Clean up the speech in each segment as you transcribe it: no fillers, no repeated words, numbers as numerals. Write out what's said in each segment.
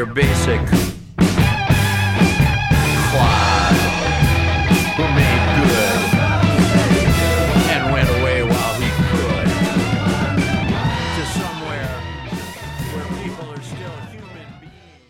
your basic clod who made good and went away while he could to somewhere where people are still human beings.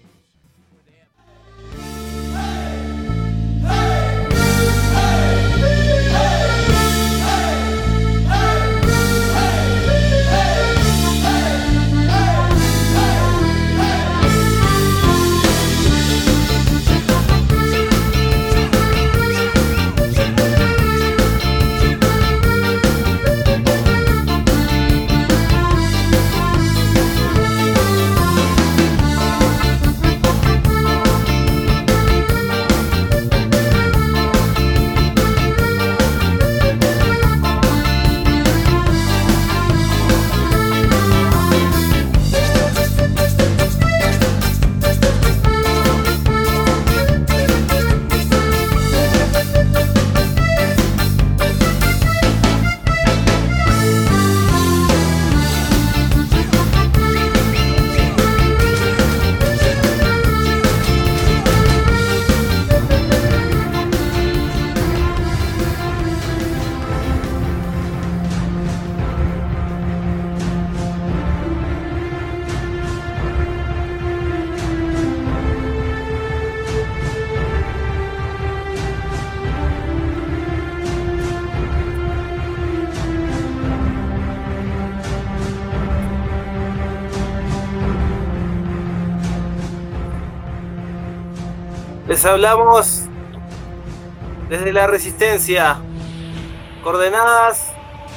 Les hablamos desde la Resistencia, coordenadas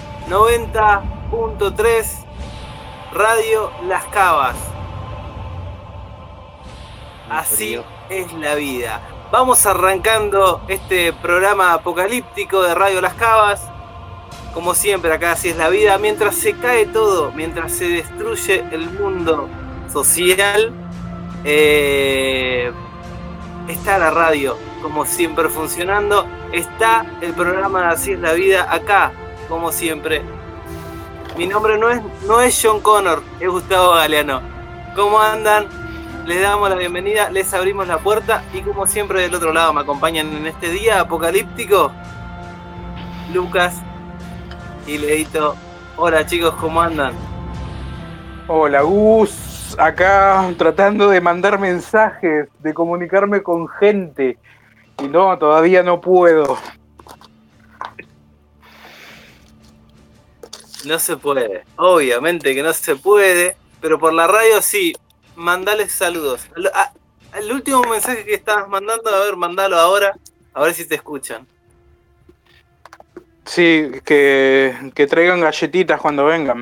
90.3, Radio Las Cavas. Así es la vida. Vamos arrancando este programa apocalíptico de Radio Las Cavas. Como siempre, acá así es la vida. Mientras se cae todo, mientras se destruye el mundo social, está la radio, como siempre, funcionando. Está el programa de Así es la vida, acá, como siempre. Mi nombre no es John Connor, es Gustavo Galeano. ¿Cómo andan? Les damos la bienvenida, les abrimos la puerta y como siempre del otro lado me acompañan en este día apocalíptico Lucas y Leito. Hola chicos, ¿cómo andan? Hola Gus, acá tratando de mandar mensajes, de comunicarme con gente y no, todavía no puedo. No se puede, obviamente que no se puede, pero por la radio sí. Mandales saludos. El último mensaje que estabas mandando, a ver, mandalo ahora, a ver si te escuchan. Sí, que traigan galletitas cuando vengan.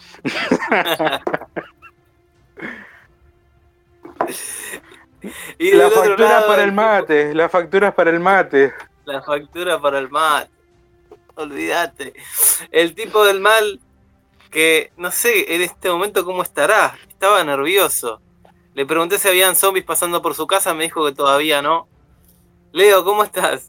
Y la factura para el mate, la factura para el mate. La factura para el mate. Olvídate. El tipo del mal que no sé en este momento cómo estará. Estaba nervioso. Le pregunté si habían zombies pasando por su casa, me dijo que todavía no. Leo, ¿cómo estás?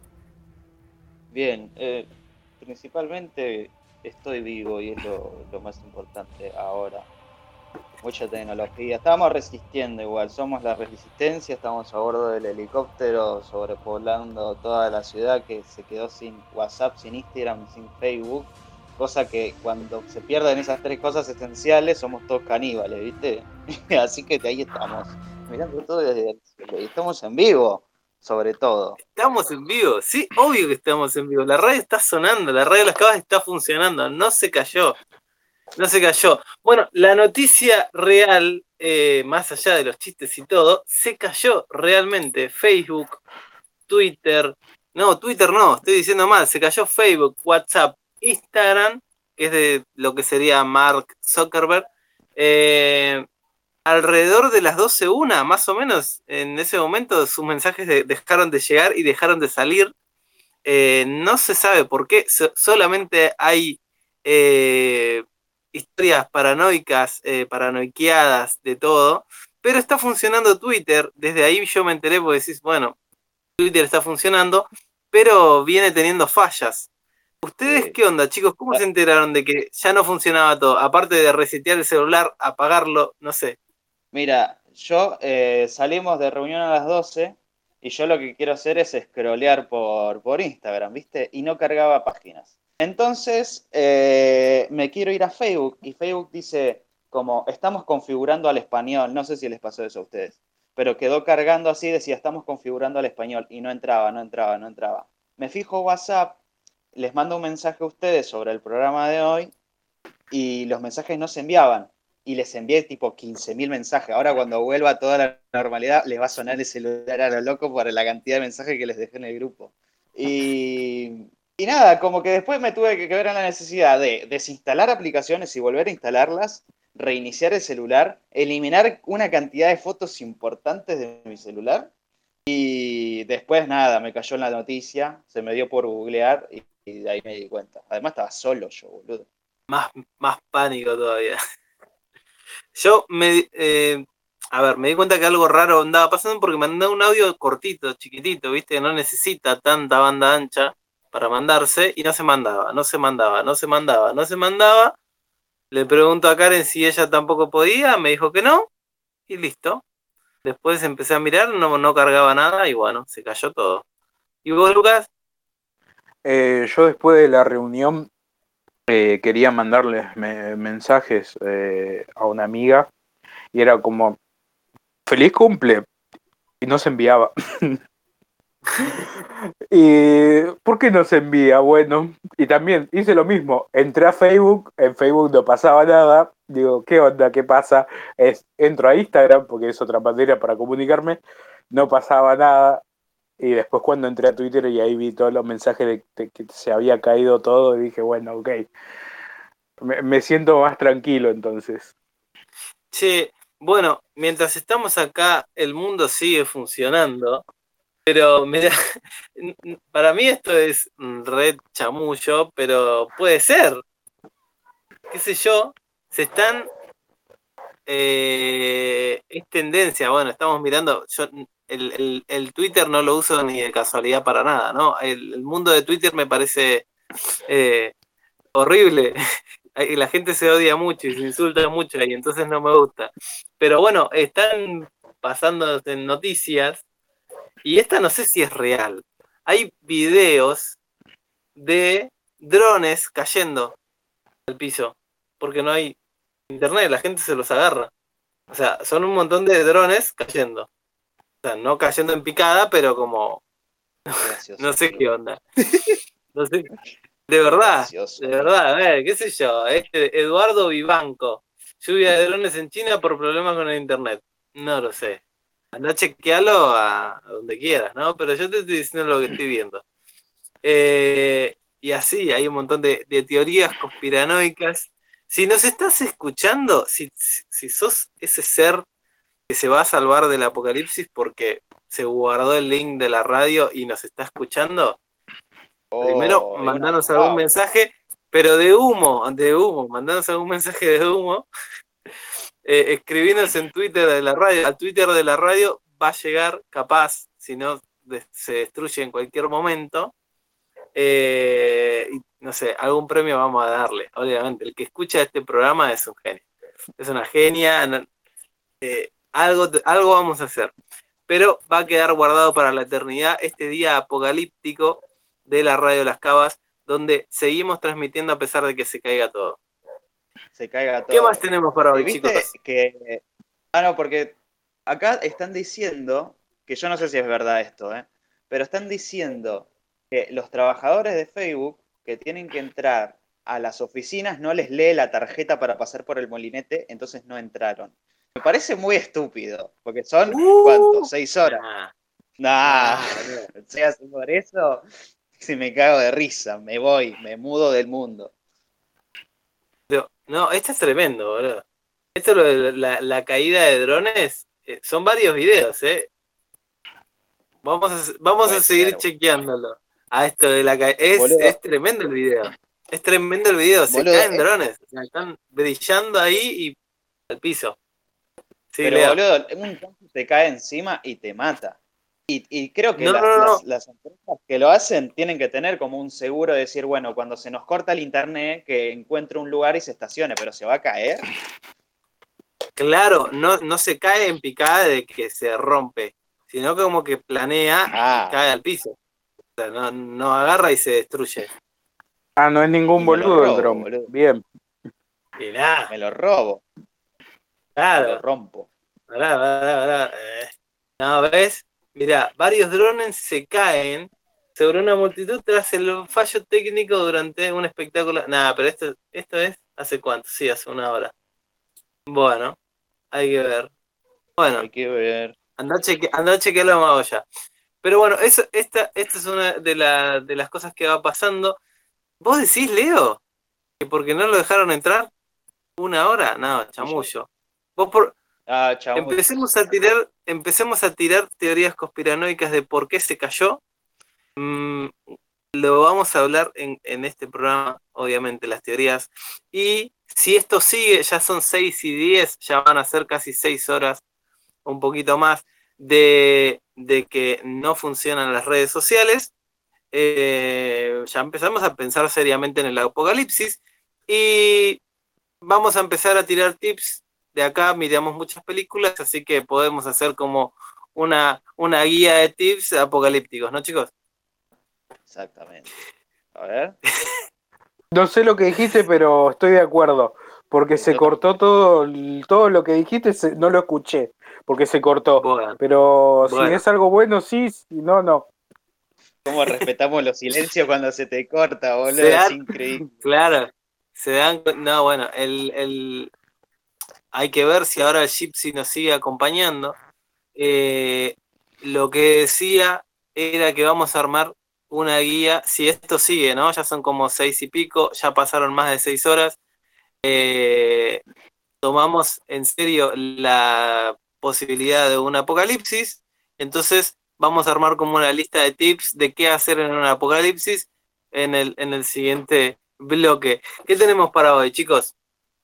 Bien, principalmente estoy vivo y es lo más importante ahora. Mucha tecnología. Estamos resistiendo igual, somos la resistencia, estamos a bordo del helicóptero sobrepoblando toda la ciudad que se quedó sin WhatsApp, sin Instagram, sin Facebook. Cosa que cuando se pierden esas tres cosas esenciales somos todos caníbales, ¿viste? Así que de ahí estamos, mirando todo desde estamos en vivo, sobre todo. Estamos en vivo, sí, obvio que estamos en vivo. La radio está sonando, la radio de Las Cavas está funcionando, no se cayó. No se cayó. Bueno, la noticia real, más allá de los chistes y todo, se cayó realmente. Facebook, Twitter, no, estoy diciendo mal, se cayó Facebook, WhatsApp, Instagram, que es de lo que sería Mark Zuckerberg, alrededor de las 12:01, más o menos, en ese momento sus mensajes dejaron de llegar y dejaron de salir. No se sabe por qué, solamente hay historias paranoicas, paranoiqueadas de todo, pero está funcionando Twitter. Desde ahí yo me enteré porque decís, bueno, Twitter está funcionando, pero viene teniendo fallas. ¿Ustedes qué onda, chicos? ¿Cómo se enteraron de que ya no funcionaba todo? Aparte de resetear el celular, apagarlo, no sé. Mira, yo salimos de reunión a las 12 y yo lo que quiero hacer es scrollear por Instagram, ¿viste? Y no cargaba páginas. Entonces me quiero ir a Facebook y Facebook dice como estamos configurando al español, no sé si les pasó eso a ustedes, pero quedó cargando así, decía estamos configurando al español y no entraba. Me fijo WhatsApp, les mando un mensaje a ustedes sobre el programa de hoy y los mensajes no se enviaban. Y les envié tipo 15.000 mensajes. Ahora cuando vuelva a toda la normalidad les va a sonar el celular a lo loco por la cantidad de mensajes que les dejé en el grupo. Y nada, como que después me tuve que ver en la necesidad de desinstalar aplicaciones y volver a instalarlas, reiniciar el celular, eliminar una cantidad de fotos importantes de mi celular y después nada, me cayó en la noticia, se me dio por googlear y de ahí me di cuenta. Además estaba solo yo, boludo. Más pánico todavía. Yo a ver, me di cuenta que algo raro andaba pasando porque mandé un audio cortito, chiquitito, viste, que no necesita tanta banda ancha para mandarse y no se mandaba. Le pregunto a Karen si ella tampoco podía, me dijo que no y listo. Después empecé a mirar, no cargaba nada y bueno, se cayó todo. ¿Y vos, Lucas? Yo después de la reunión quería mandarles mensajes a una amiga y era como, feliz cumple, y no se enviaba. ¿Y por qué no se envía? Bueno, y también hice lo mismo, entré a Facebook, en Facebook no pasaba nada, digo, ¿qué onda? ¿Qué pasa? Entro a Instagram, porque es otra manera para comunicarme, no pasaba nada, y después cuando entré a Twitter y ahí vi todos los mensajes de que se había caído todo, y dije, bueno, ok, me siento más tranquilo entonces. Che, bueno, mientras estamos acá, el mundo sigue funcionando. Pero mira, para mí esto es red chamullo, pero puede ser. Qué sé yo, se están... es tendencia, bueno, estamos mirando, yo el Twitter no lo uso ni de casualidad para nada, ¿no? El mundo de Twitter me parece horrible. Y la gente se odia mucho y se insulta mucho y entonces no me gusta. Pero bueno, están pasando en noticias y esta no sé si es real. Hay videos de drones cayendo al piso porque no hay internet, la gente se los agarra. O sea, son un montón de drones cayendo. O sea, no cayendo en picada, pero como Gracioso. no sé qué onda. No sé, Gracioso. de verdad, a ver, qué sé yo, Eduardo Vivanco, lluvia de drones en China por problemas con el internet. No lo sé. Andá a chequearlo a donde quieras, ¿no? Pero yo te estoy diciendo lo que estoy viendo. Y así, hay un montón de teorías conspiranoicas. Si nos estás escuchando, si sos ese ser que se va a salvar del apocalipsis porque se guardó el link de la radio y nos está escuchando, primero mandanos algún mensaje, pero de humo, mandanos algún mensaje de humo, escribinos en Twitter de la radio, al Twitter de la radio va a llegar capaz, si no se destruye en cualquier momento. Y no sé, algún premio vamos a darle, obviamente. El que escucha este programa es un genio, es una genia, algo vamos a hacer. Pero va a quedar guardado para la eternidad este día apocalíptico de la radio Las Cavas, donde seguimos transmitiendo a pesar de que se caiga todo. Se caiga todo. ¿Qué más tenemos para hoy, ¿Viste chicos? no, porque acá están diciendo, que yo no sé si es verdad esto, pero están diciendo que los trabajadores de Facebook que tienen que entrar a las oficinas no les lee la tarjeta para pasar por el molinete, entonces no entraron. Me parece muy estúpido, porque son, ¿cuánto? 6 horas. Nah, por eso, si me cago de risa, me voy, me mudo del mundo. No, esto es tremendo, boludo. Esto lo de la caída de drones, son varios videos, Vamos a seguir chequeándolo. A esto de la caída. Es tremendo el video. Es tremendo el video. Se caen drones. Están brillando ahí y al piso. Sí, pero, boludo, un tanque te cae encima y te mata. Y creo que las empresas que lo hacen tienen que tener como un seguro de decir, bueno, cuando se nos corta el internet, que encuentre un lugar y se estacione, pero ¿se va a caer? Claro, no se cae en picada de que se rompe, sino como que planea y cae al piso. O sea, no agarra y se destruye. Ah, no es ningún Y me lo boludo el robo, dron. boludo. Bien. Mirá, Me lo robo, me lo claro. rompo. Pará. No, ¿ves? Mirá, varios drones se caen sobre una multitud tras el fallo técnico durante un espectáculo. Nada, pero esto es ¿hace cuánto? Sí, hace una hora. Bueno, hay que ver. Bueno, Hay que ver. andá a chequearlo más allá. Pero bueno, esta es una de las cosas que va pasando. ¿Vos decís, Leo, que porque no lo dejaron entrar una hora? No, chamullo. Vos Chamo. empecemos a tirar teorías conspiranoicas de por qué se cayó. Lo vamos a hablar en este programa, obviamente, las teorías. Y si esto sigue, ya son 6:10, ya van a ser casi 6 horas, un poquito más, de que no funcionan las redes sociales. Ya empezamos a pensar seriamente en el apocalipsis y vamos a empezar a tirar tips. De acá miramos muchas películas, así que podemos hacer como una guía de tips apocalípticos, ¿no, chicos? Exactamente. A ver. No sé lo que dijiste, pero estoy de acuerdo. Porque se Yo cortó todo lo que dijiste, no lo escuché. Porque se cortó. Bueno, Pero si bueno. es algo bueno, sí. Si no, no. ¿Cómo respetamos los silencios cuando se te corta, boludo? Se Es dan, increíble. claro, no, bueno, hay que ver si ahora el Gypsy nos sigue acompañando. Lo que decía era que vamos a armar una guía, si esto sigue, ¿no? Ya son como 6 y pico, ya pasaron más de 6 horas. Tomamos en serio la posibilidad de un apocalipsis, entonces vamos a armar como una lista de tips de qué hacer en un apocalipsis en el siguiente bloque. ¿Qué tenemos para hoy, chicos?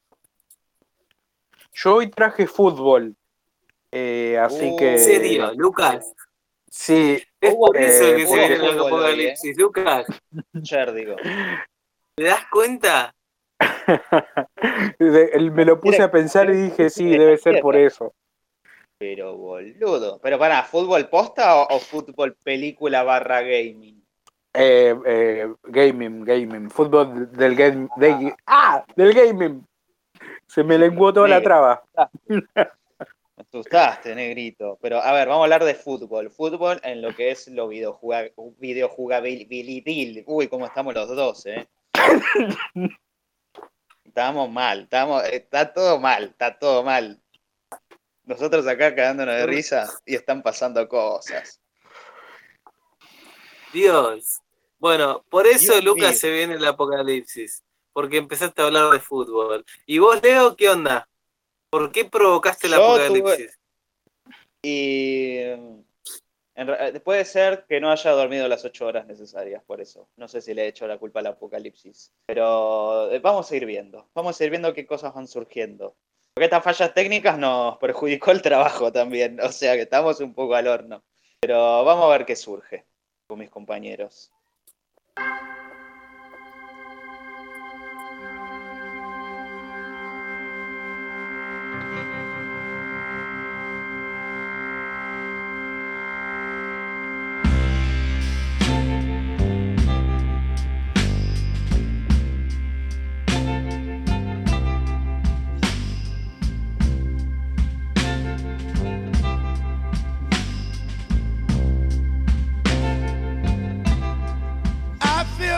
Yo hoy traje fútbol. Así que. ¿En serio, Lucas? Sí. Es por eso que se puro viene el fútbol hoy, apocalipsis, Lucas. Ayer, digo. ¿Te das cuenta? Me lo puse a pensar y dije, sí, debe ser por eso. Pero boludo. Pero para, ¿fútbol posta o fútbol película / gaming? Gaming. Fútbol del del gaming. Se me lenguó toda la Negro. traba. Me asustaste, negrito. Pero a ver, vamos a hablar de fútbol. Fútbol en lo que es lo videojugabilidad. Uy, cómo estamos los dos, Estamos mal, está todo mal. Nosotros acá cagándonos de risa y están pasando cosas. Dios. Bueno, por eso, Dios Lucas, mío. se viene el apocalipsis. Porque empezaste a hablar de fútbol. ¿Y vos, Leo, qué onda? ¿Por qué provocaste el apocalipsis? Y puede ser que no haya dormido las 8 horas necesarias, por eso. No sé si le he hecho la culpa al apocalipsis. Pero vamos a ir viendo. Vamos a ir viendo qué cosas van surgiendo. Porque estas fallas técnicas nos perjudicó el trabajo también. O sea que estamos un poco al horno. Pero vamos a ver qué surge con mis compañeros. I feel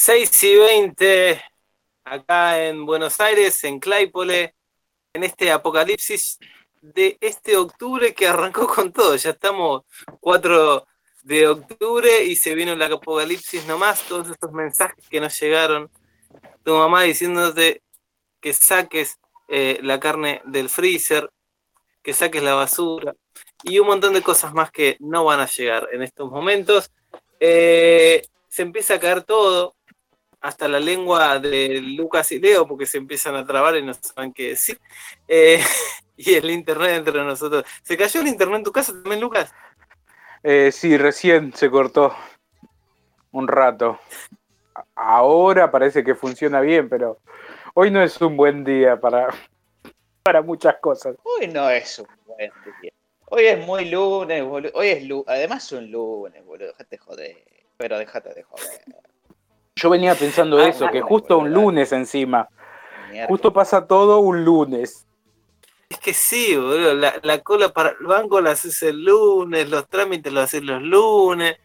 6:20 acá en Buenos Aires, en Claypole, en este apocalipsis de este octubre que arrancó con todo. Ya estamos 4 de octubre y se vino el apocalipsis nomás. Todos estos mensajes que nos llegaron, tu mamá diciéndote que saques la carne del freezer, que saques la basura y un montón de cosas más que no van a llegar en estos momentos. Se empieza a caer todo, hasta la lengua de Lucas y Leo, porque se empiezan a trabar y no saben qué decir. Y el internet entre nosotros. ¿Se cayó el internet en tu casa también, Lucas? Sí, recién se cortó un rato. Ahora parece que funciona bien, pero hoy no es un buen día para muchas cosas. Hoy no es un buen día. Hoy es muy lunes, boludo. Hoy es además es un lunes, boludo. Déjate joder. Pero déjate de joder. Yo venía pensando eso, que justo un lunes encima. Justo pasa todo un lunes. Es que sí, boludo. La cola para el banco la haces el lunes, los trámites los haces los lunes.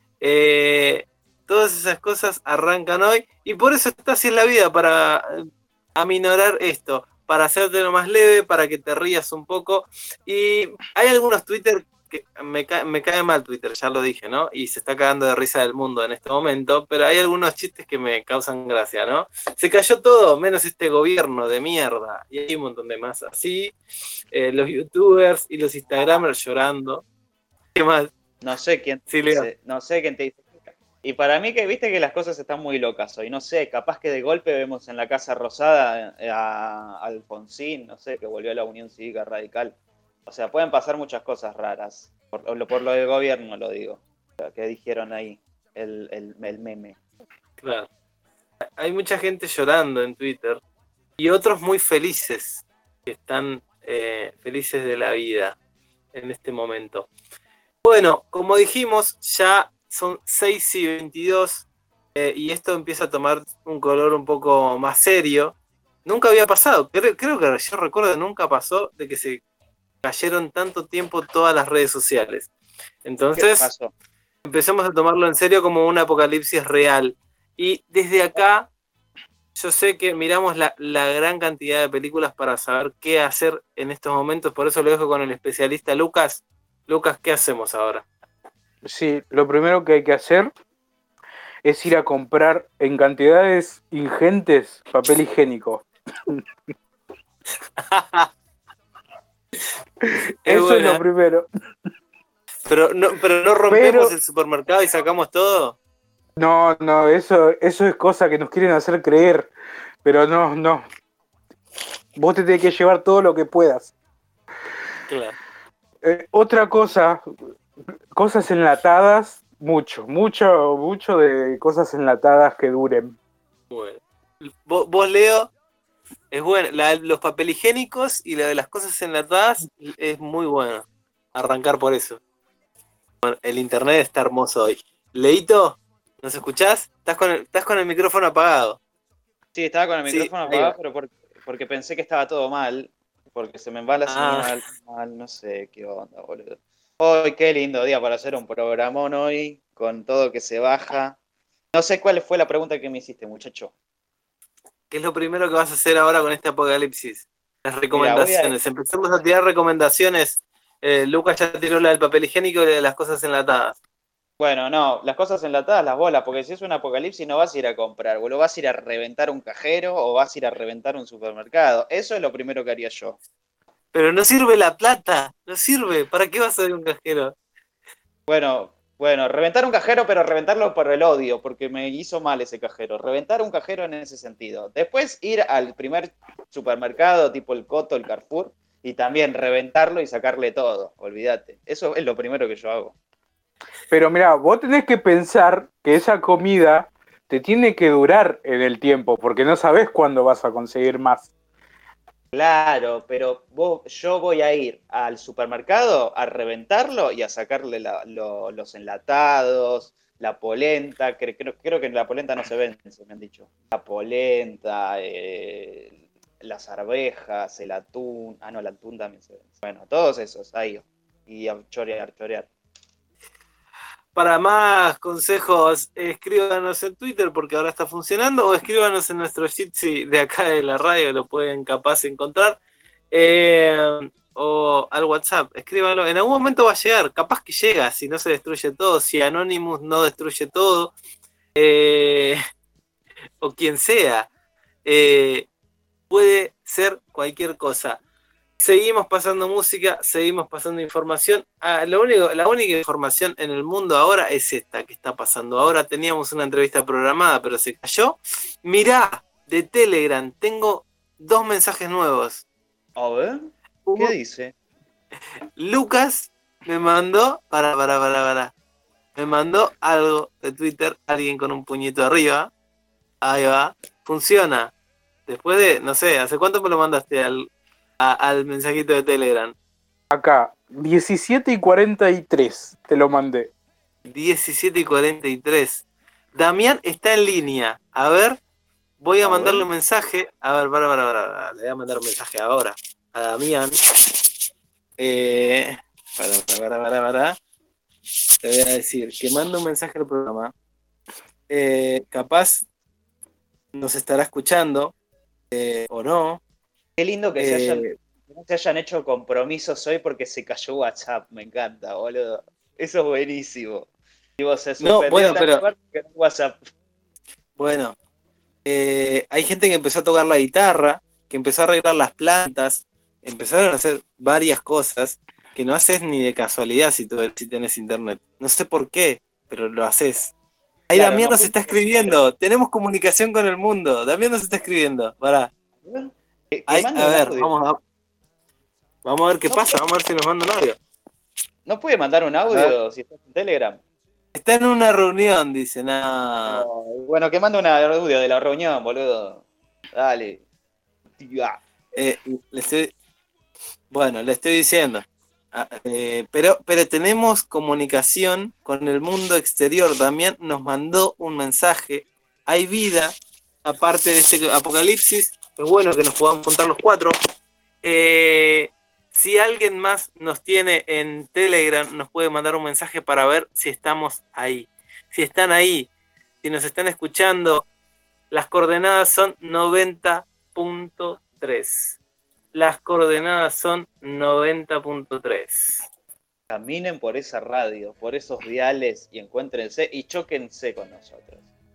Todas esas cosas arrancan hoy. Y por eso está así en la vida, para aminorar esto, para hacértelo más leve, para que te rías un poco. Y hay algunos Twitter que me cae mal Twitter, ya lo dije, ¿no? Y se está cagando de risa del mundo en este momento, pero hay algunos chistes que me causan gracia, ¿no? Se cayó todo, menos este gobierno de mierda. Y hay un montón de más así. Los youtubers y los instagramers llorando. ¿Qué más? No sé quién Sí, no sé quién te dice. Y para mí que viste que las cosas están muy locas hoy. No sé, capaz que de golpe vemos en la Casa Rosada a Alfonsín, no sé, que volvió a la Unión Cívica Radical. O sea, pueden pasar muchas cosas raras. Por lo del gobierno lo digo. Que dijeron ahí, el meme. Claro. Hay mucha gente llorando en Twitter y otros muy felices, que están felices de la vida en este momento. Bueno, como dijimos, ya son 6:22 y esto empieza a tomar un color un poco más serio. Nunca había pasado, creo que yo recuerdo, nunca pasó de que se cayeron tanto tiempo todas las redes sociales. Entonces, empezamos a tomarlo en serio como un apocalipsis real. Y desde acá, yo sé que miramos la gran cantidad de películas para saber qué hacer en estos momentos, por eso lo dejo con el especialista Lucas. Lucas, ¿qué hacemos ahora? Sí, lo primero que hay que hacer es ir a comprar en cantidades ingentes papel higiénico. Eso es lo primero. Pero no rompemos el supermercado y sacamos todo. No, eso es cosa que nos quieren hacer creer. Pero no. Vos te tenés que llevar todo lo que puedas. Claro. Otra cosa, cosas enlatadas, mucho de cosas enlatadas que duren. Bueno. Vos, Leo, es bueno. Los papel higiénicos y la de las cosas enlatadas es muy bueno. Arrancar por eso. Bueno, el internet está hermoso hoy. Leito, ¿nos escuchás? Estás con el micrófono apagado. Sí, estaba con el micrófono apagado, pero porque pensé que estaba todo mal. Porque se me va la señal mal, no sé qué onda, boludo. Hoy, qué lindo día para hacer un programón hoy, con todo que se baja. No sé cuál fue la pregunta que me hiciste, muchacho. ¿Qué es lo primero que vas a hacer ahora con este apocalipsis? Las recomendaciones. Empezamos a tirar recomendaciones. Lucas ya tiró la del papel higiénico y la de las cosas enlatadas. Bueno, no, las cosas enlatadas, las bolas, porque si es un apocalipsis no vas a ir a comprar, boludo, vas a ir a reventar un cajero o vas a ir a reventar un supermercado. Eso es lo primero que haría yo. Pero no sirve la plata, no sirve. ¿Para qué vas a ver un cajero? Bueno, reventar un cajero, pero reventarlo por el odio, porque me hizo mal ese cajero. Reventar un cajero en ese sentido. Después ir al primer supermercado, tipo el Coto, el Carrefour, y también reventarlo y sacarle todo. Olvídate. Eso es lo primero que yo hago. Pero mira, vos tenés que pensar que esa comida te tiene que durar en el tiempo, porque no sabés cuándo vas a conseguir más. Claro, pero yo voy a ir al supermercado a reventarlo y a sacarle los enlatados, la polenta, creo que la polenta no se vence, me han dicho. La polenta, las arvejas, el atún, no, el atún también se vence. Bueno, todos esos, ahí, y a chorear. Para más consejos, escríbanos en Twitter porque ahora está funcionando, o escríbanos en nuestro Jitsi de acá de la radio, lo pueden capaz encontrar, o al WhatsApp, escríbanlo. En algún momento va a llegar, capaz que llega, si no se destruye todo, si Anonymous no destruye todo, o quien sea, puede ser cualquier cosa. Seguimos pasando música, seguimos pasando información. La única información en el mundo ahora es esta que está pasando. Ahora teníamos una entrevista programada, pero se cayó. Mirá, de Telegram, tengo 2 mensajes nuevos. A ver, ¿qué dice? Lucas me mandó, me mandó algo de Twitter, alguien con un puñito arriba. Ahí va, funciona. Después de, no sé, ¿hace cuánto me lo mandaste al mensajito de Telegram? Acá, 17:43 te lo mandé. 17:43. Damián está en línea. A ver, voy a mandarle un mensaje. A ver, para. Le voy a mandar un mensaje ahora a Damián. Para. Te voy a decir que mando un mensaje al programa. Capaz nos estará escuchando o no. Qué lindo que no se hayan hecho compromisos hoy porque se cayó WhatsApp. Me encanta, boludo. Eso es buenísimo. Digo, se suspendió WhatsApp. Bueno, hay gente que empezó a tocar la guitarra, que empezó a arreglar las plantas, empezaron a hacer varias cosas que no haces ni de casualidad si tenés internet. No sé por qué, pero lo haces. Ahí claro, Damián nos está escribiendo. Tenemos comunicación con el mundo. Damián nos está escribiendo. Pará. Ahí, a ver, vamos a ver qué pasa. Vamos a ver si nos manda un audio. ¿No puede mandar un audio si está en Telegram? Está en una reunión, dice. Nah. Bueno, que manda un audio de la reunión, boludo. Dale. Le estoy diciendo. Pero tenemos comunicación con el mundo exterior. Damián nos mandó un mensaje. Hay vida, aparte de este apocalipsis. Es bueno que nos podamos juntar los 4. Si alguien más nos tiene en Telegram, nos puede mandar un mensaje para ver si estamos ahí. Si están ahí, si nos están escuchando, las coordenadas son 90.3. Las coordenadas son 90.3. Caminen por esa radio, por esos diales y encuéntrense y chóquense con nosotros.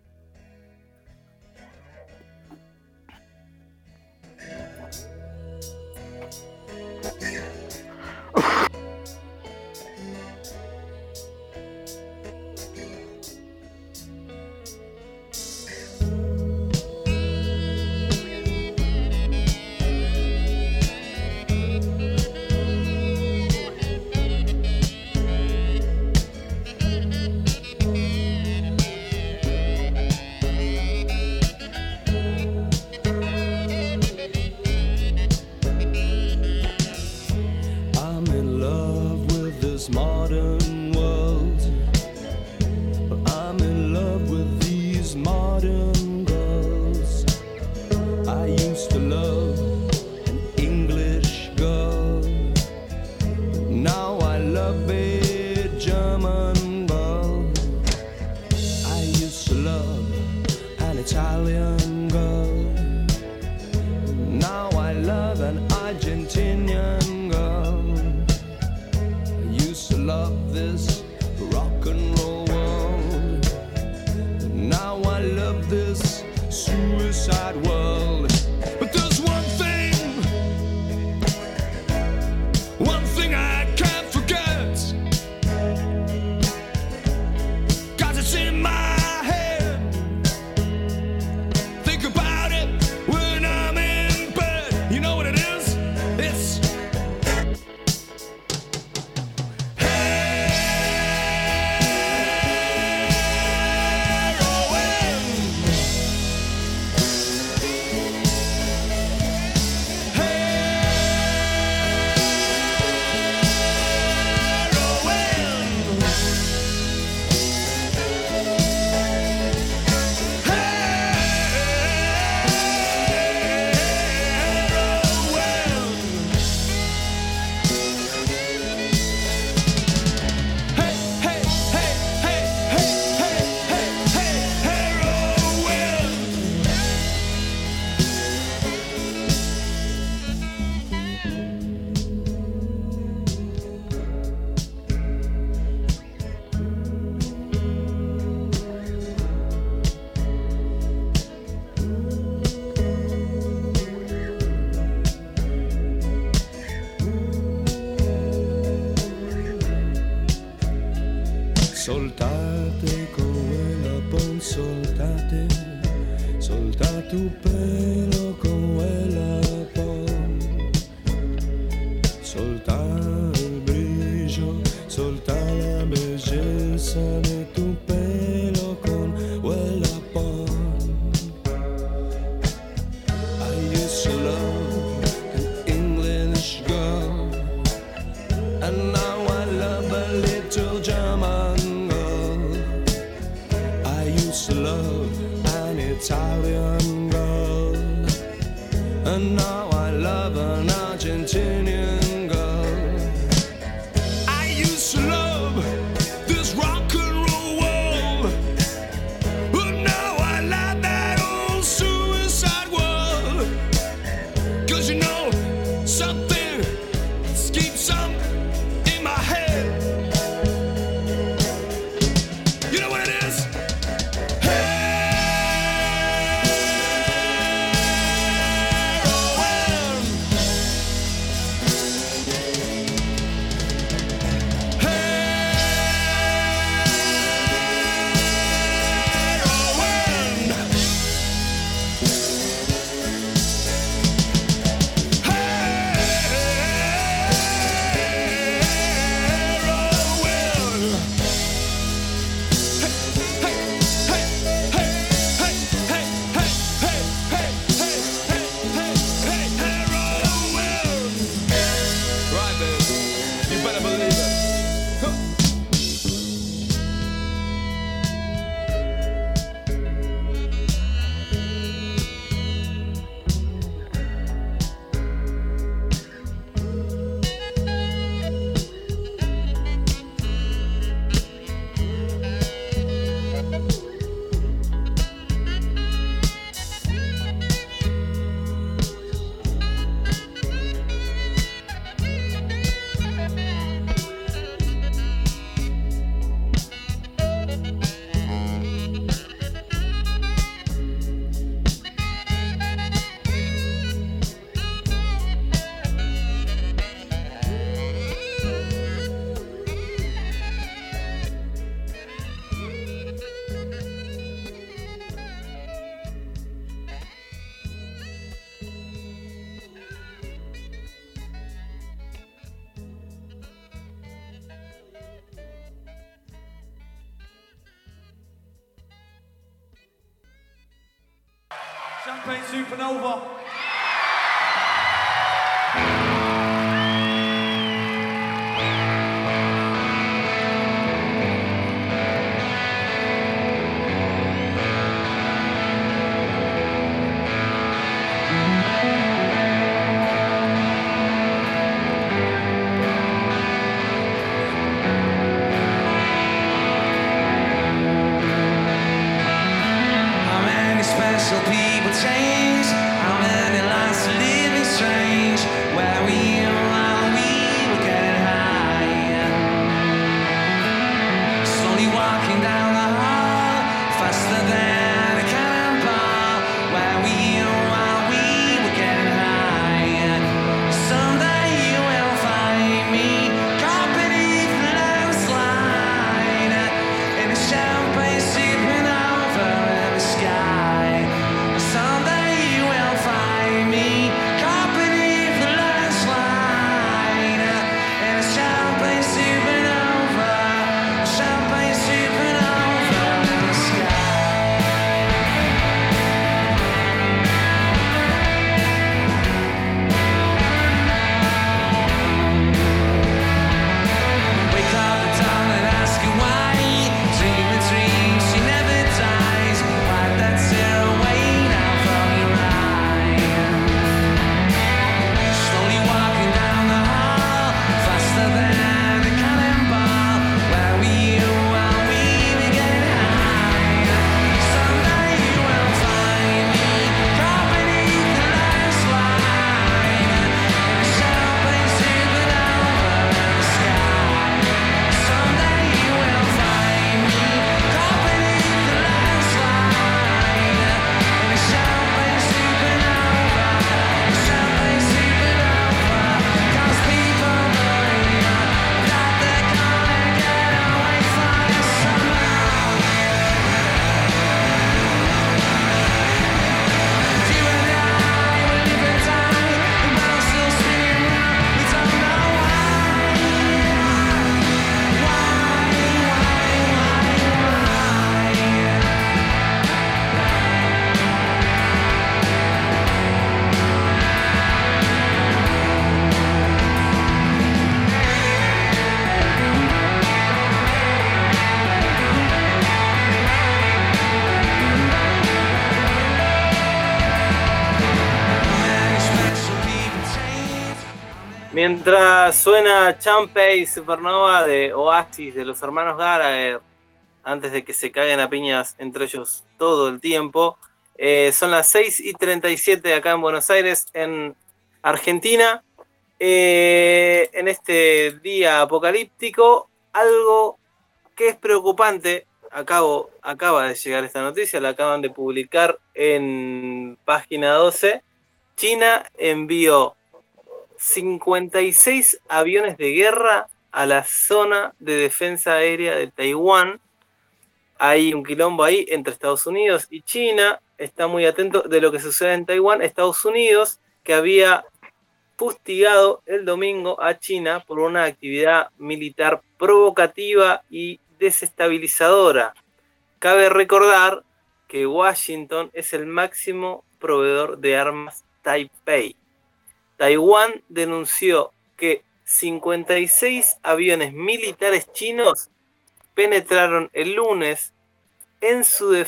Modern world, I'm in love with these modern girls. I used to love an English girl, now I love a German girl. I used to love an Italian girl, now I love an Argentinian girl. Love this rock and roll world. Now I love this suicide world. But there's one thing I can't forget. 'Cause it's in my head. Think about it when I'm in bed. You know what it is? It's Soltate con quella pon, soltate, solta tu pelo con quella pon, solta il brillo, solta la bellezza di tu pelo con quella pon. I used to love an English girl, and now I love a little German girl. I used to love an Italian girl, and now I love an Argentinian girl. I used to love this rock and roll world, but now I love that old suicide world. 'Cause you know, something keeps up in my head. You know what it is? Right, baby. You better believe it. Huh. Champagne Supernova. How many special people change? How many Mientras suena Champagne Supernova de Oasis, de los hermanos Gallagher, antes de que se caguen a piñas entre ellos todo el tiempo. Son las 6:37 acá en Buenos Aires, en Argentina. En este día apocalíptico, algo que es preocupante, acaba de llegar esta noticia, la acaban de publicar en página 12. China envió 56 aviones de guerra a la zona de defensa aérea de Taiwán. Hay un quilombo ahí entre Estados Unidos y China. Está muy atento de lo que sucede en Taiwán. Estados Unidos, que había fustigado el domingo a China por una actividad militar provocativa y desestabilizadora. Cabe recordar que Washington es el máximo proveedor de armas Taipei. Taiwán denunció que 56 aviones militares chinos penetraron el lunes en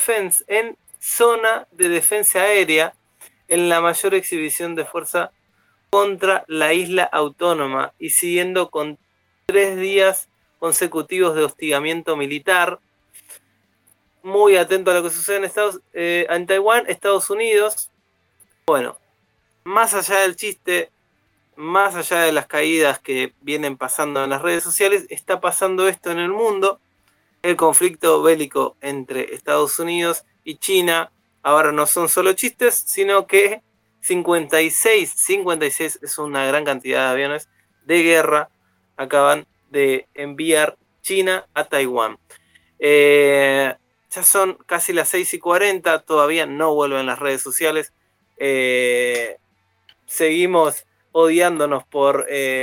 zona de defensa aérea, en la mayor exhibición de fuerza contra la isla autónoma y siguiendo con 3 días consecutivos de hostigamiento militar. Muy atento a lo que sucede en Taiwán, Estados Unidos. Bueno, más allá del chiste, más allá de las caídas que vienen pasando en las redes sociales, está pasando esto en el mundo. El conflicto bélico entre Estados Unidos y China ahora no son solo chistes, sino que 56 es una gran cantidad de aviones de guerra acaban de enviar China a Taiwán. Ya son casi las 6:40, todavía no vuelven las redes sociales. Seguimos odiándonos por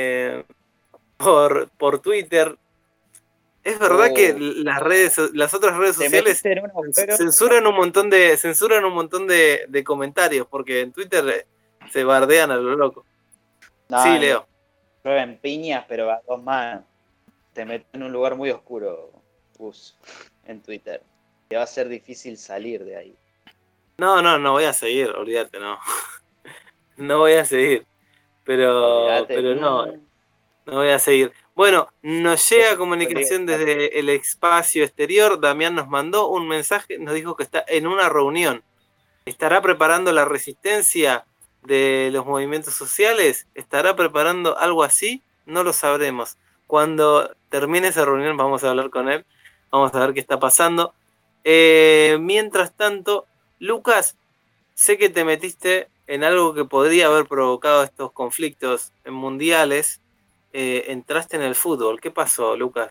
Twitter. Es verdad que las otras redes sociales censuran un montón de comentarios, porque en Twitter se bardean a lo loco. No, sí, Leo. Prueben piñas, pero a 2 manos. Te meten en un lugar muy oscuro, Gus, en Twitter. Te va a ser difícil salir de ahí. No voy a seguir, olvídate, no. No voy a seguir. Pero no voy a seguir. Bueno, nos llega comunicación desde el espacio exterior. Damián nos mandó un mensaje, nos dijo que está en una reunión. ¿Estará preparando la resistencia de los movimientos sociales? ¿Estará preparando algo así? No lo sabremos. Cuando termine esa reunión vamos a hablar con él. Vamos a ver qué está pasando. Mientras tanto, Lucas, sé que te metiste en algo que podría haber provocado estos conflictos mundiales. Entraste en el fútbol. ¿Qué pasó, Lucas?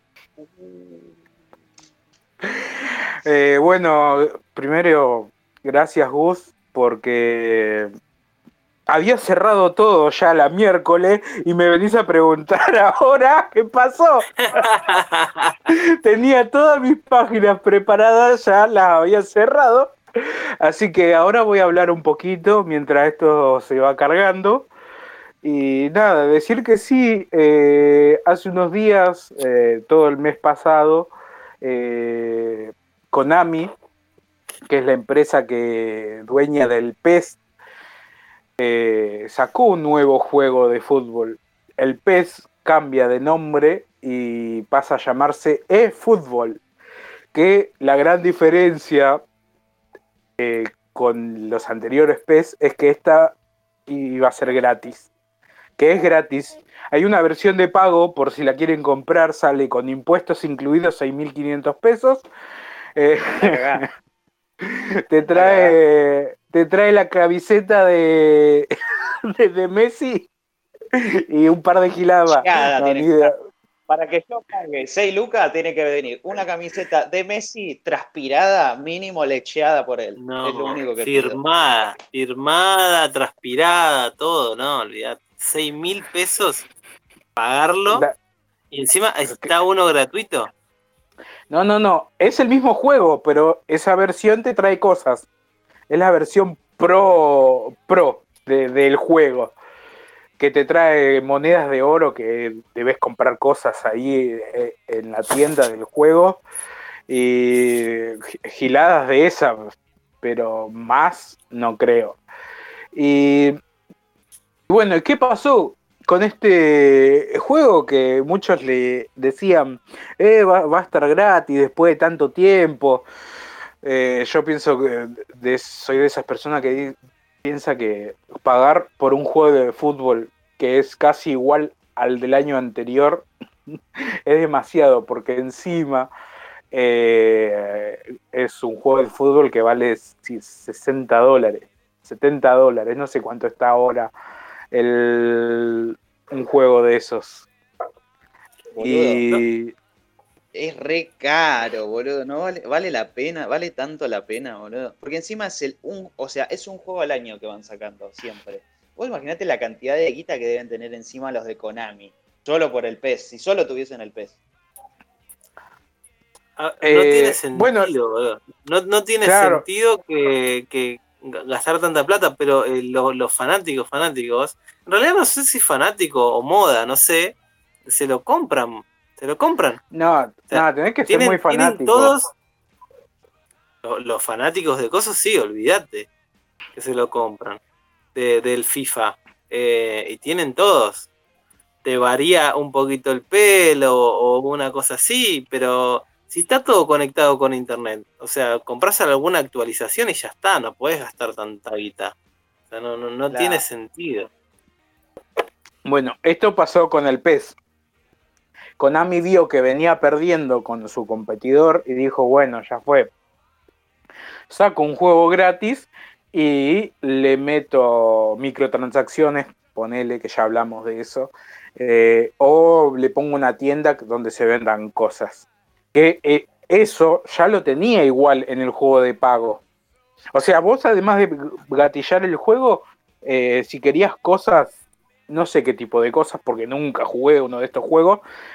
Bueno, primero, gracias, Gus, porque había cerrado todo ya la miércoles y me venís a preguntar ahora qué pasó. Tenía todas mis páginas preparadas, ya las había cerrado. Así que ahora voy a hablar un poquito mientras esto se va cargando. Y nada, decir que sí, hace unos días, todo el mes pasado, Konami, que es la empresa dueña del PES, sacó un nuevo juego de fútbol. El PES cambia de nombre y pasa a llamarse eFootball, que la gran diferencia con los anteriores PES es que esta iba a ser gratis. Que es gratis. Hay una versión de pago, por si la quieren comprar, sale con impuestos incluidos 6.500 pesos. Te trae la camiseta de Messi y un par de giladas. Para que yo pague 6 lucas tiene que venir una camiseta de Messi transpirada, mínimo lecheada por él. No, es lo único que firmada, transpirada, todo, no, olvidate. 6.000 pesos pagarlo y encima está uno gratuito. No, es el mismo juego, pero esa versión te trae cosas. Es la versión pro del juego, que te trae monedas de oro, que debes comprar cosas ahí en la tienda del juego, y giladas de esas, pero más no creo. Y bueno, ¿qué pasó? con este juego que muchos le decían, va a estar gratis después de tanto tiempo. Yo pienso que soy de esas personas que piensa que pagar por un juego de fútbol que es casi igual al del año anterior es demasiado, porque encima es un juego de fútbol que vale $60, $70, no sé cuánto está ahora un juego de esos. Boludo, Y es re caro, boludo. No vale la pena, vale tanto la pena, boludo. Porque encima es es un juego al año que van sacando siempre. Vos imaginate la cantidad de guita que deben tener encima los de Konami. Solo por el PES, si solo tuviesen el PES. No tiene bueno, sentido, boludo. No tiene claro. sentido que gastar tanta plata, pero los fanáticos, en realidad no sé si fanático o moda, no sé, se lo compran. No, tenés que ser muy Tienen fanático. todos los fanáticos de cosas, sí, olvídate que se lo compran del FIFA. Y tienen todos. Te varía un poquito el pelo o una cosa así, pero si está todo conectado con internet, o sea, compras alguna actualización y ya está, no podés gastar tanta guita. O sea, no tiene sentido. Bueno, esto pasó con el PES. Konami vio que venía perdiendo con su competidor y dijo, bueno, ya fue. Saco un juego gratis y le meto microtransacciones, ponele que ya hablamos de eso, o le pongo una tienda donde se vendan cosas. Que eso ya lo tenía igual en el juego de pago. O sea, vos además de gatillar el juego, si querías cosas, no sé qué tipo de cosas, porque nunca jugué uno de estos juegos,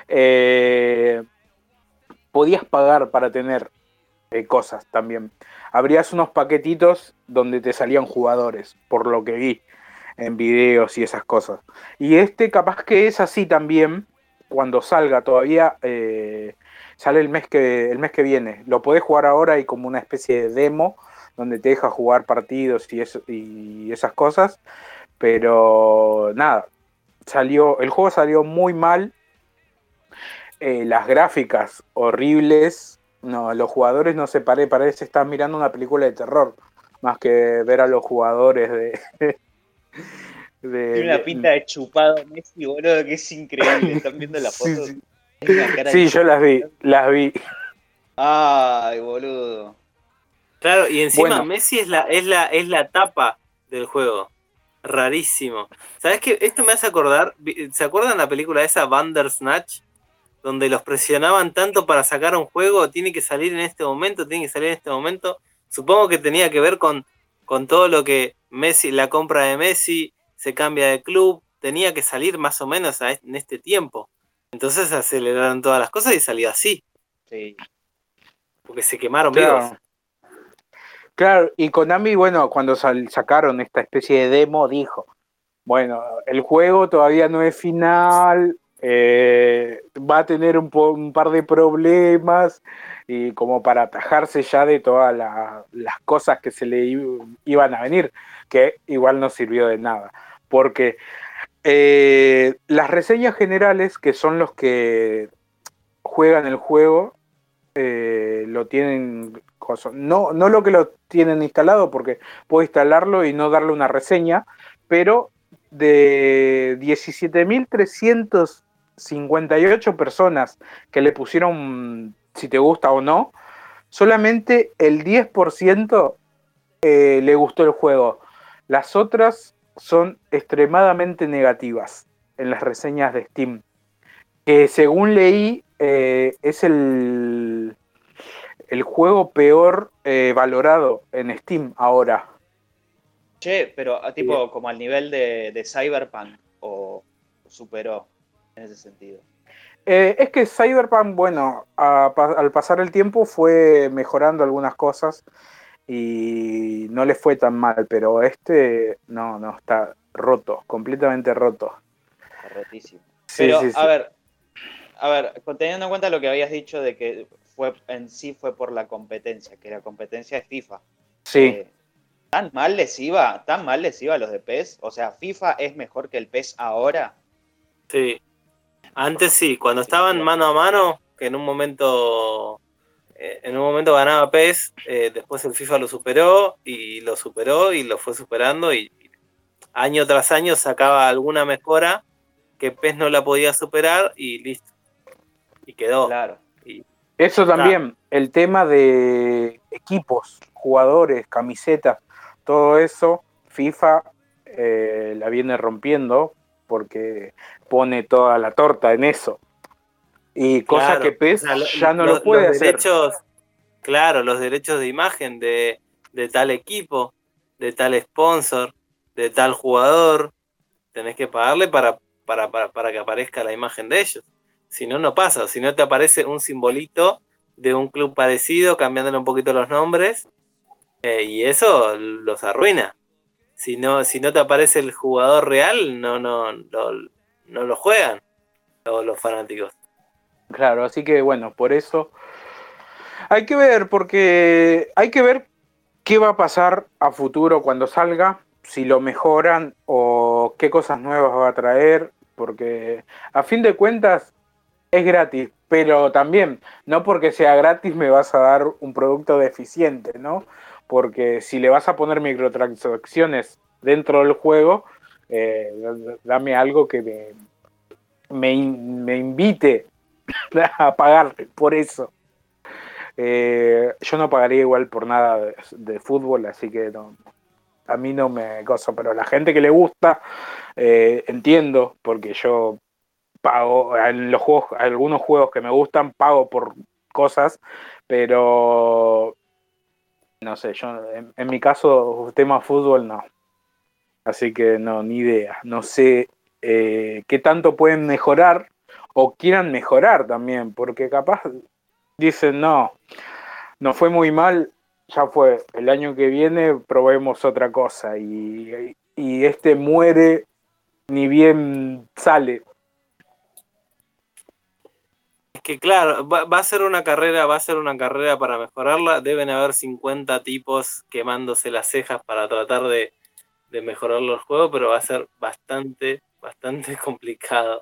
podías pagar para tener cosas también. Abrías unos paquetitos donde te salían jugadores, por lo que vi en videos y esas cosas. Y capaz que es así también, cuando salga todavía, sale el mes que viene. Lo podés jugar ahora y como una especie de demo, donde te deja jugar partidos y esas cosas, pero nada, el juego salió muy mal, las gráficas horribles, no, los jugadores no se parece estar mirando una película de terror, más que ver a los jugadores Tiene una pinta de chupado Messi, boludo, que es increíble. ¿Están viendo las fotos? Sí, Es una cara sí, de yo las vi. Ay, boludo. Claro, y encima Bueno. Messi es la tapa del juego. Rarísimo. ¿Sabes qué? Esto me hace acordar, ¿se acuerdan la película esa Bandersnatch? Donde los presionaban tanto para sacar un juego, tiene que salir en este momento, tiene que salir en este momento. Supongo que tenía que ver con todo lo que Messi, la compra de Messi, se cambia de club, tenía que salir más o menos en este tiempo. Entonces aceleraron todas las cosas y salió así. Sí. Porque se quemaron Claro. vivos. Claro, y Konami, bueno, cuando sacaron esta especie de demo, dijo, bueno, el juego todavía no es final, va a tener un par de problemas, y como para atajarse ya de todas las cosas que se le iban a venir, que igual no sirvió de nada, porque las reseñas generales, que son los que juegan el juego, lo tienen, no lo que lo tienen instalado, porque puedo instalarlo y no darle una reseña, pero de 17.358 personas que le pusieron si te gusta o no, solamente el 10% le gustó el juego. Las otras son extremadamente negativas en las reseñas de Steam, que según leí es el juego peor valorado en Steam ahora. Che, pero tipo como al nivel de Cyberpunk o superó en ese sentido. Es que Cyberpunk, bueno, al pasar el tiempo fue mejorando algunas cosas y no le fue tan mal, pero no, está roto, completamente roto. Está rotísimo. Sí, Pero, sí, sí. a ver, teniendo en cuenta lo que habías dicho de que fue por la competencia, que la competencia es FIFA. Sí. ¿Tan mal les iba a los de PES? O sea, ¿FIFA es mejor que el PES ahora? Sí. Antes sí, cuando estaban mano a mano, que en un momento ganaba PES, después el FIFA lo superó y lo fue superando y año tras año sacaba alguna mejora que PES no la podía superar y listo. Y quedó. Claro. Y Eso también, el tema de equipos, jugadores, camisetas, todo eso, FIFA la viene rompiendo porque pone toda la torta en eso. Y cosa que claro, PES ya no lo puede los hacer. derechos, claro, los derechos de imagen de tal equipo, de tal sponsor, de tal jugador, tenés que pagarle para que aparezca la imagen de ellos. Si no, no pasa. Si no, te aparece un simbolito de un club parecido, cambiándole un poquito los nombres, y eso los arruina. Si no te aparece el jugador real, no lo juegan los fanáticos. Claro, así que bueno, por eso hay que ver, porque hay que ver qué va a pasar a futuro cuando salga, si lo mejoran o qué cosas nuevas va a traer, porque a fin de cuentas es gratis, pero también no porque sea gratis me vas a dar un producto deficiente, ¿no? Porque si le vas a poner microtransacciones dentro del juego, dame algo que me invite a pagar por eso. Yo no pagaría igual por nada de fútbol, así que no, a mí no me gozo, pero la gente que le gusta, entiendo, porque yo pago en los juegos, algunos juegos que me gustan, pago por cosas, pero no sé, yo en mi caso, tema fútbol no. Así que no, ni idea. No sé qué tanto pueden mejorar o quieran mejorar también, porque capaz dicen no, nos fue muy mal, ya fue, el año que viene probemos otra cosa y este muere ni bien sale. Es que claro, va a ser una carrera para mejorarla. Deben haber 50 tipos quemándose las cejas para tratar de mejorar los juegos, pero va a ser bastante complicado.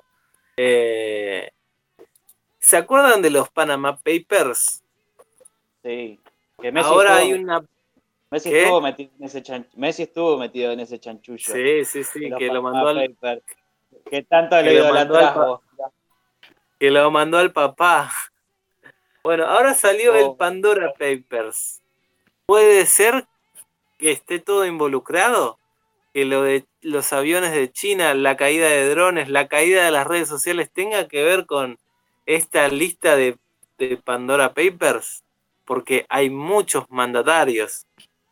¿Se acuerdan de los Panama Papers? Sí. Que Ahora hay una... Messi ¿Qué? estuvo metido en ese Messi estuvo metido en ese chanchullo. Sí, Los que lo Panama mandó al... Papers. Que tanto que le lo mandó idolatrás vos. que lo mandó al papá. Bueno, ahora salió el Oh, Pandora Papers. ¿Puede ser que esté todo involucrado? Que lo de los aviones de China, la caída de drones, la caída de las redes sociales tenga que ver con esta lista de Pandora Papers, porque hay muchos mandatarios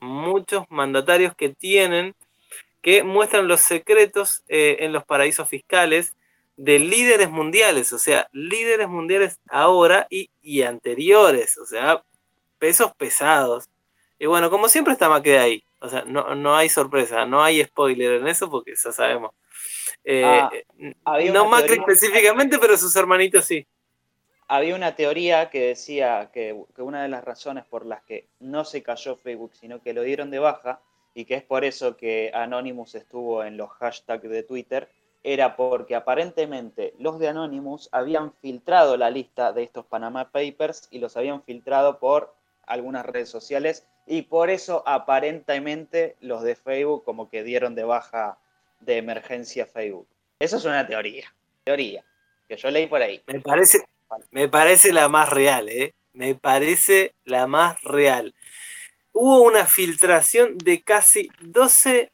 que muestran los secretos en los paraísos fiscales de líderes mundiales, o sea, líderes mundiales ahora y anteriores, o sea, pesos pesados. Y bueno, como siempre está Maqueda ahí, o sea, no hay sorpresa, no hay spoiler en eso porque ya sabemos. ah, había No una Macri teoría. específicamente, pero sus hermanitos sí. Había una teoría que decía que una de las razones por las que no se cayó Facebook, sino que lo dieron de baja, y que es por eso que Anonymous estuvo en los hashtags de Twitter, era porque aparentemente los de Anonymous habían filtrado la lista de estos Panama Papers y los habían filtrado por algunas redes sociales, y por eso aparentemente los de Facebook como que dieron de baja de emergencia Facebook. Eso es una teoría, que yo leí por ahí. Me parece la más real, ¿eh? Me parece la más real. Hubo una filtración de casi 12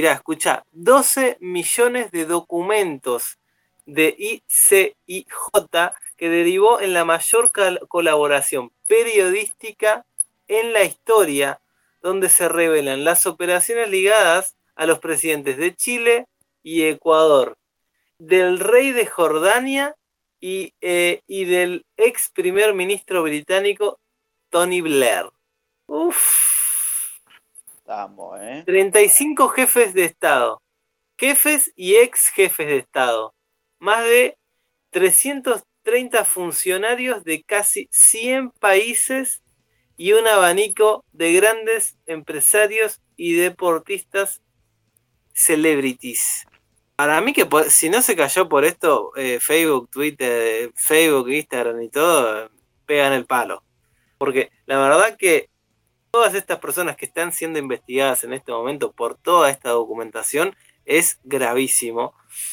millones de documentos de ICIJ que derivó en la mayor colaboración periodística en la historia, donde se revelan las operaciones ligadas a los presidentes de Chile y Ecuador, del rey de Jordania y del ex primer ministro británico Tony Blair. Uf. Estamos, 35 jefes de Estado, jefes y ex jefes de Estado, más de 330 funcionarios de casi 100 países y un abanico de grandes empresarios y deportistas celebrities. Para mí que si no se cayó por esto, Facebook, Twitter, Facebook, Instagram y todo, pegan el palo. Porque la verdad que todas estas personas que están siendo investigadas en este momento por toda esta documentación es gravísimo.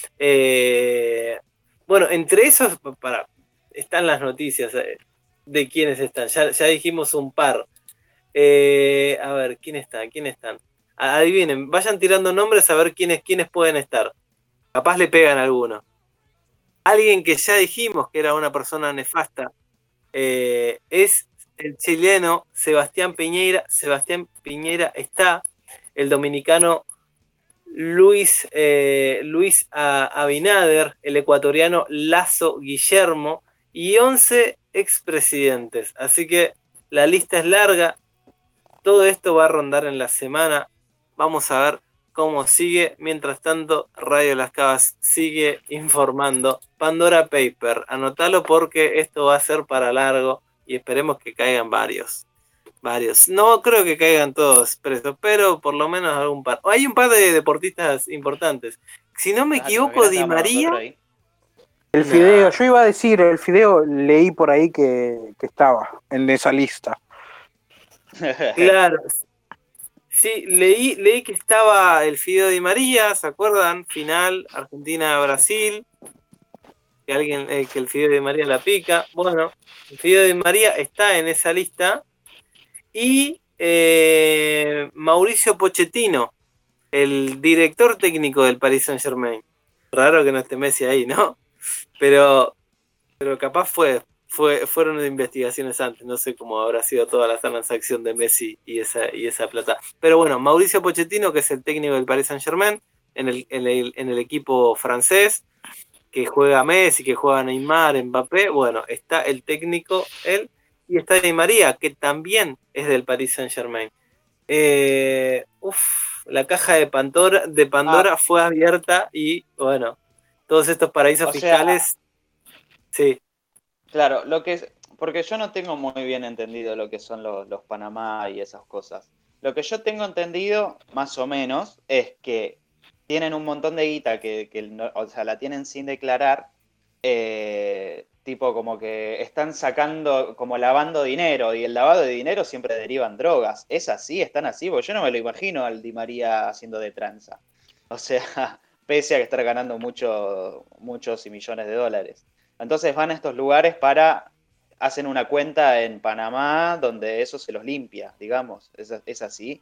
Bueno, entre esos, están las noticias de quiénes están. Ya dijimos un par. A ver, ¿quiénes están? Adivinen, vayan tirando nombres a ver quiénes pueden estar. Capaz le pegan a alguno. Alguien que ya dijimos que era una persona nefasta es el chileno Sebastián Piñera. Sebastián Piñera está. El dominicano Luis Abinader, el ecuatoriano Lazo Guillermo y 11 expresidentes. Así que la lista es larga. Todo esto va a rondar en la semana. Vamos a ver cómo sigue. Mientras tanto, Radio Las Cavas sigue informando. Pandora Paper, anotalo porque esto va a ser para largo y esperemos que caigan varios. No creo que caigan todos presos, pero por lo menos algún par. Hay un par de deportistas importantes. Si no me equivoco, Di María. El Fideo, yo iba a decir, el Fideo leí por ahí que estaba en esa lista. Claro. Sí, leí que estaba el Fideo Di María, ¿se acuerdan? Final, Argentina-Brasil. Que el Fideo Di María la pica. Bueno, el Fideo Di María está en esa lista. Y Mauricio Pochettino, el director técnico del Paris Saint-Germain. Raro que no esté Messi ahí, ¿no? Pero capaz fueron investigaciones antes, no sé cómo habrá sido toda la transacción de Messi y esa plata. Pero bueno, Mauricio Pochettino, que es el técnico del Paris Saint-Germain, en el equipo francés, que juega Messi, que juega Neymar, Mbappé, bueno, está el técnico, él, y está Di María, que también es del Paris Saint-Germain. La caja de Pandora fue abierta y, bueno, todos estos paraísos fiscales, sí. Claro, porque yo no tengo muy bien entendido lo que son los Panamá y esas cosas. Lo que yo tengo entendido, más o menos, es que tienen un montón de guita o sea, la tienen sin declarar, tipo como que están sacando, como lavando dinero, y el lavado de dinero siempre derivan drogas. ¿Es así? ¿Están así? Porque yo no me lo imagino al Di María haciendo de tranza. O sea, pese a que estar ganando muchos y millones de dólares. Entonces van a estos lugares hacen una cuenta en Panamá donde eso se los limpia, digamos. ¿Es así?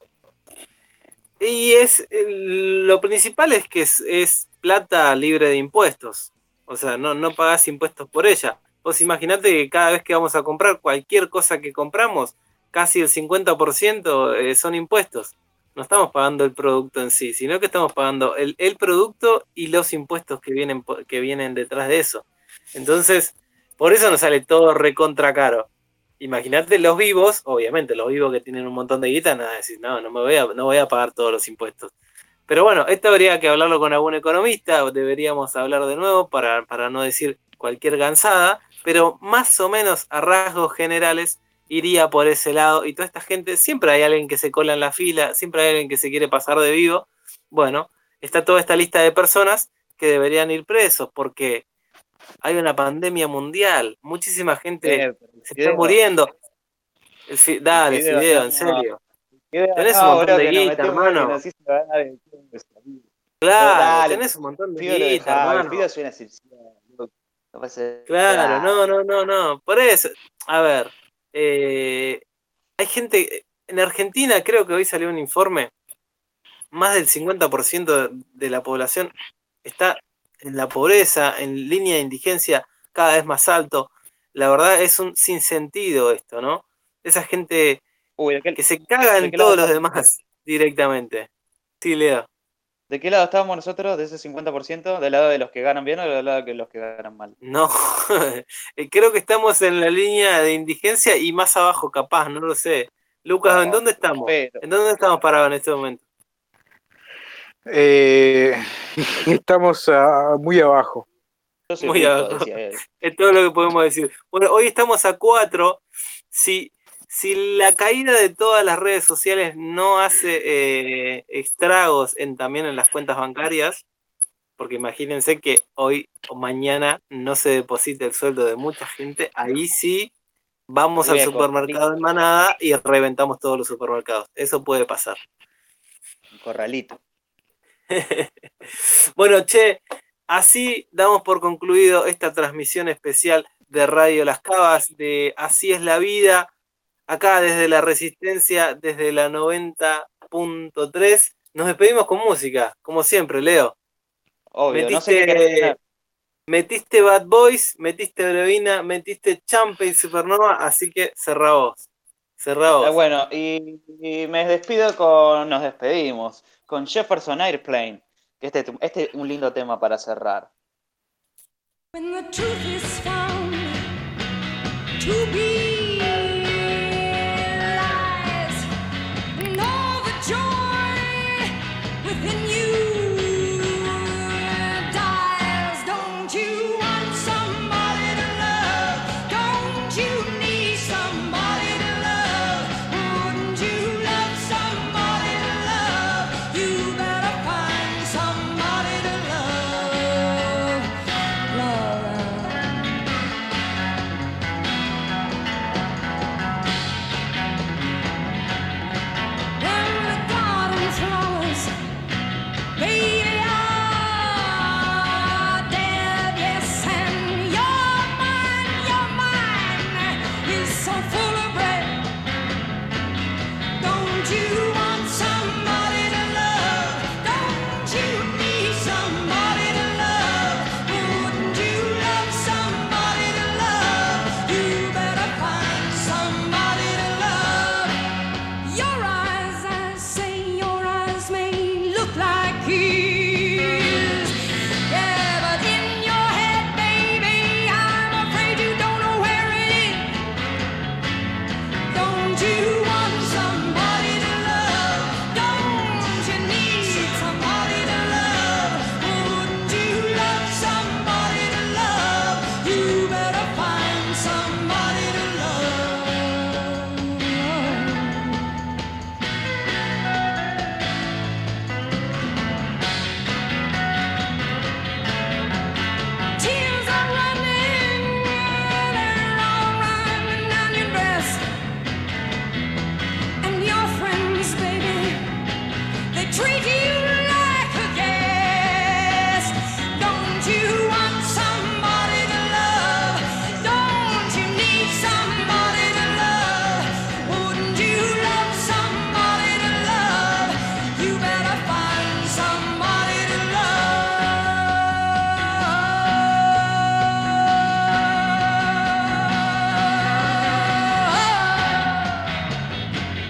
Y lo principal es que es plata libre de impuestos. O sea, no pagás impuestos por ella. Vos imaginate que cada vez que vamos a comprar cualquier cosa que compramos, casi el 50% son impuestos. No estamos pagando el producto en sí, sino que estamos pagando el producto y los impuestos que vienen detrás de eso. Entonces, por eso nos sale todo recontra caro. Imagínate los vivos, obviamente los vivos que tienen un montón de guita, nada, decir, no voy a pagar todos los impuestos. Pero bueno, esto habría que hablarlo con algún economista, deberíamos hablar de nuevo para no decir cualquier gansada, pero más o menos a rasgos generales iría por ese lado, y toda esta gente, siempre hay alguien que se cola en la fila, siempre hay alguien que se quiere pasar de vivo. Bueno, está toda esta lista de personas que deberían ir presos, porque hay una pandemia mundial, muchísima gente se está muriendo. Dale, Fideo, en serio. Tenés un montón de guita, hermano. Claro, tenés un montón de guita, hermano. Claro, no. Por eso, a ver, hay gente, en Argentina creo que hoy salió un informe, más del 50% de la población está en la pobreza, en línea de indigencia cada vez más alto. La verdad es un sinsentido esto, ¿no? Esa gente que se caga en todos los demás directamente. Sí, Leo. ¿De qué lado estábamos nosotros, de ese 50%? ¿Del lado de los que ganan bien o del lado de los que ganan mal? No, creo que estamos en la línea de indigencia y más abajo capaz, no lo sé. Lucas, ¿en dónde estamos? ¿En dónde estamos parados en este momento? Estamos muy abajo. Muy abajo. Es todo lo que podemos decir. Bueno, hoy estamos a 4. Si la caída de todas las redes sociales no hace estragos también en las cuentas bancarias, porque imagínense que hoy o mañana no se deposita el sueldo de mucha gente, ahí sí vamos al Voy a supermercado en manada y reventamos todos los supermercados. Eso puede pasar. un corralito. Bueno, che, así damos por concluido esta transmisión especial de Radio Las Cavas de Así es la Vida, acá desde la Resistencia, desde la 90.3. Nos despedimos con música, como siempre, Leo. Obvio, no sé qué querés tener. Metiste Bad Boys, metiste Brevina, metiste Champa y Supernova, así que cerrá vos. Bueno, y nos despedimos con Jefferson Airplane, que este es un lindo tema para cerrar. When the truth is found to be lies, and all the joy within you dies. Don't you want somebody to love? Don't you need somebody to love? Wouldn't you love somebody to love? You better find somebody to love. When the garden flowers, baby, are dead, yes, and your mind is so full of red. Don't you want somebody to love? Don't you need somebody to love? Wouldn't you love somebody to love? You better find somebody to love. Your eyes, I say, your eyes may look like his. Yeah, but in your head, baby, I'm afraid you don't know where it is. Don't you want somebody to love? Don't you need somebody to love? Wouldn't you love somebody to love? You better find somebody to love. Tears are running, they're all running down your dress. And your friends, baby, they treat you like a guest. Don't you want somebody to love? Don't you need somebody to love? Wouldn't you love somebody to love? You better find somebody to love.